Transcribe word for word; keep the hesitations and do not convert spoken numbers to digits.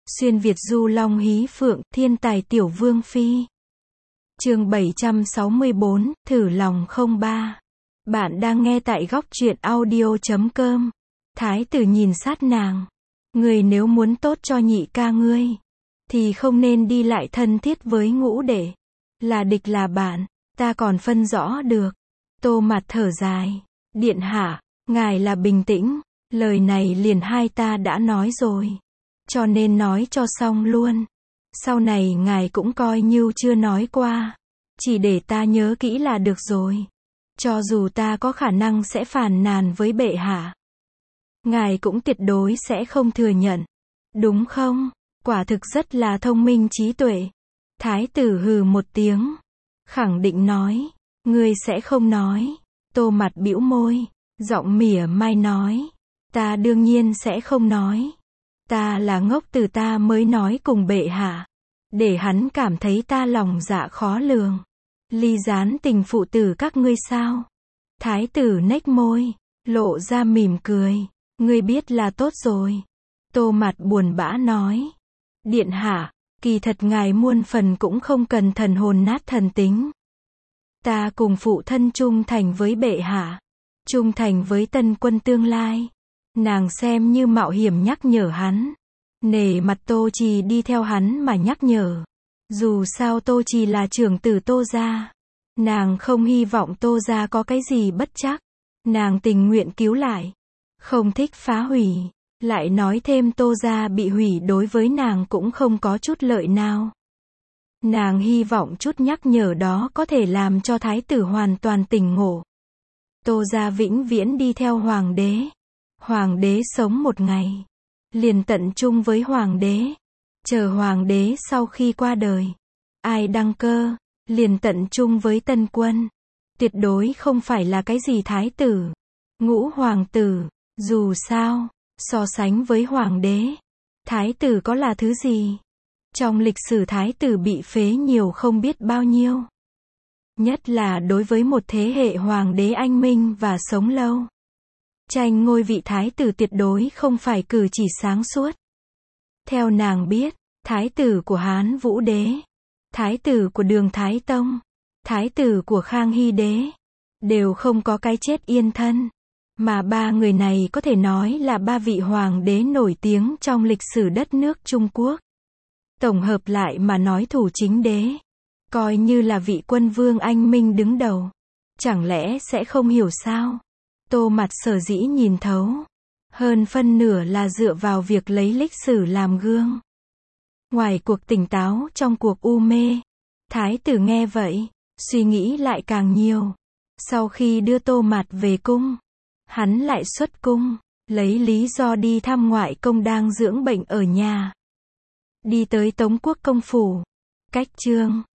Xuyên Việt du long hí phượng, thiên tài tiểu vương phi. Chương bảy trăm sáu mươi bốn, thử lòng không ba. Bạn đang nghe tại góc truyện audio chấm com. Thái tử nhìn sát nàng. Người nếu muốn tốt cho nhị ca ngươi, thì không nên đi lại thân thiết với ngũ đệ. Là địch là bạn, ta còn phân rõ được. Tô Mạt thở dài. Điện hạ, ngài là bình tĩnh. Lời này liền hai ta đã nói rồi. Cho nên nói cho xong luôn. Sau này ngài cũng coi như chưa nói qua. Chỉ để ta nhớ kỹ là được rồi. Cho dù ta có khả năng sẽ phàn nàn với bệ hạ, ngài cũng tuyệt đối sẽ không thừa nhận. Đúng không? Quả thực rất là thông minh trí tuệ. Thái tử hừ một tiếng. Khẳng định nói. Ngươi sẽ không nói. Tô Mạt bĩu môi. Giọng mỉa mai nói. Ta đương nhiên sẽ không nói. Ta là ngốc từ ta mới nói cùng bệ hạ. Để hắn cảm thấy ta lòng dạ khó lường. Ly gián tình phụ tử các ngươi sao? Thái tử nhếch môi. Lộ ra mỉm cười. Ngươi biết là tốt rồi. Tô Mạt buồn bã nói. Điện hạ, kỳ thật ngài muôn phần cũng không cần thần hồn nát thần tính. Ta cùng phụ thân trung thành với bệ hạ. Trung thành với tân quân tương lai. Nàng xem như mạo hiểm nhắc nhở hắn. Nể mặt Tô Trì đi theo hắn mà nhắc nhở. Dù sao Tô Trì là trưởng tử Tô gia. Nàng không hy vọng Tô gia có cái gì bất trắc. Nàng tình nguyện cứu lại. Không thích phá hủy. Lại nói thêm Tô gia bị hủy đối với nàng cũng không có chút lợi nào. Nàng hy vọng chút nhắc nhở đó có thể làm cho thái tử hoàn toàn tỉnh ngộ. Tô gia vĩnh viễn đi theo hoàng đế. Hoàng đế sống một ngày, liền tận chung với hoàng đế. Chờ hoàng đế sau khi qua đời, ai đăng cơ, liền tận chung với tân quân. Tuyệt đối không phải là cái gì thái tử, ngũ hoàng tử. Dù sao, so sánh với hoàng đế, thái tử có là thứ gì? Trong lịch sử thái tử bị phế nhiều không biết bao nhiêu. Nhất là đối với một thế hệ hoàng đế anh minh và sống lâu. Tranh ngôi vị thái tử tuyệt đối không phải cử chỉ sáng suốt. Theo nàng biết, thái tử của Hán Vũ đế, thái tử của Đường Thái Tông, thái tử của Khang Hy đế, đều không có cái chết yên thân. Mà ba người này có thể nói là ba vị hoàng đế nổi tiếng trong lịch sử đất nước Trung Quốc. Tổng hợp lại mà nói thủ chính đế, coi như là vị quân vương anh minh đứng đầu. Chẳng lẽ sẽ không hiểu sao? Tô Mạt sở dĩ nhìn thấu. Hơn phân nửa là dựa vào việc lấy lịch sử làm gương. Ngoài cuộc tỉnh táo trong cuộc u mê. Thái tử nghe vậy, suy nghĩ lại càng nhiều. Sau khi đưa Tô Mạt về cung, hắn lại xuất cung, lấy lý do đi thăm ngoại công đang dưỡng bệnh ở nhà. Đi tới Tống Quốc công phủ. Cách chương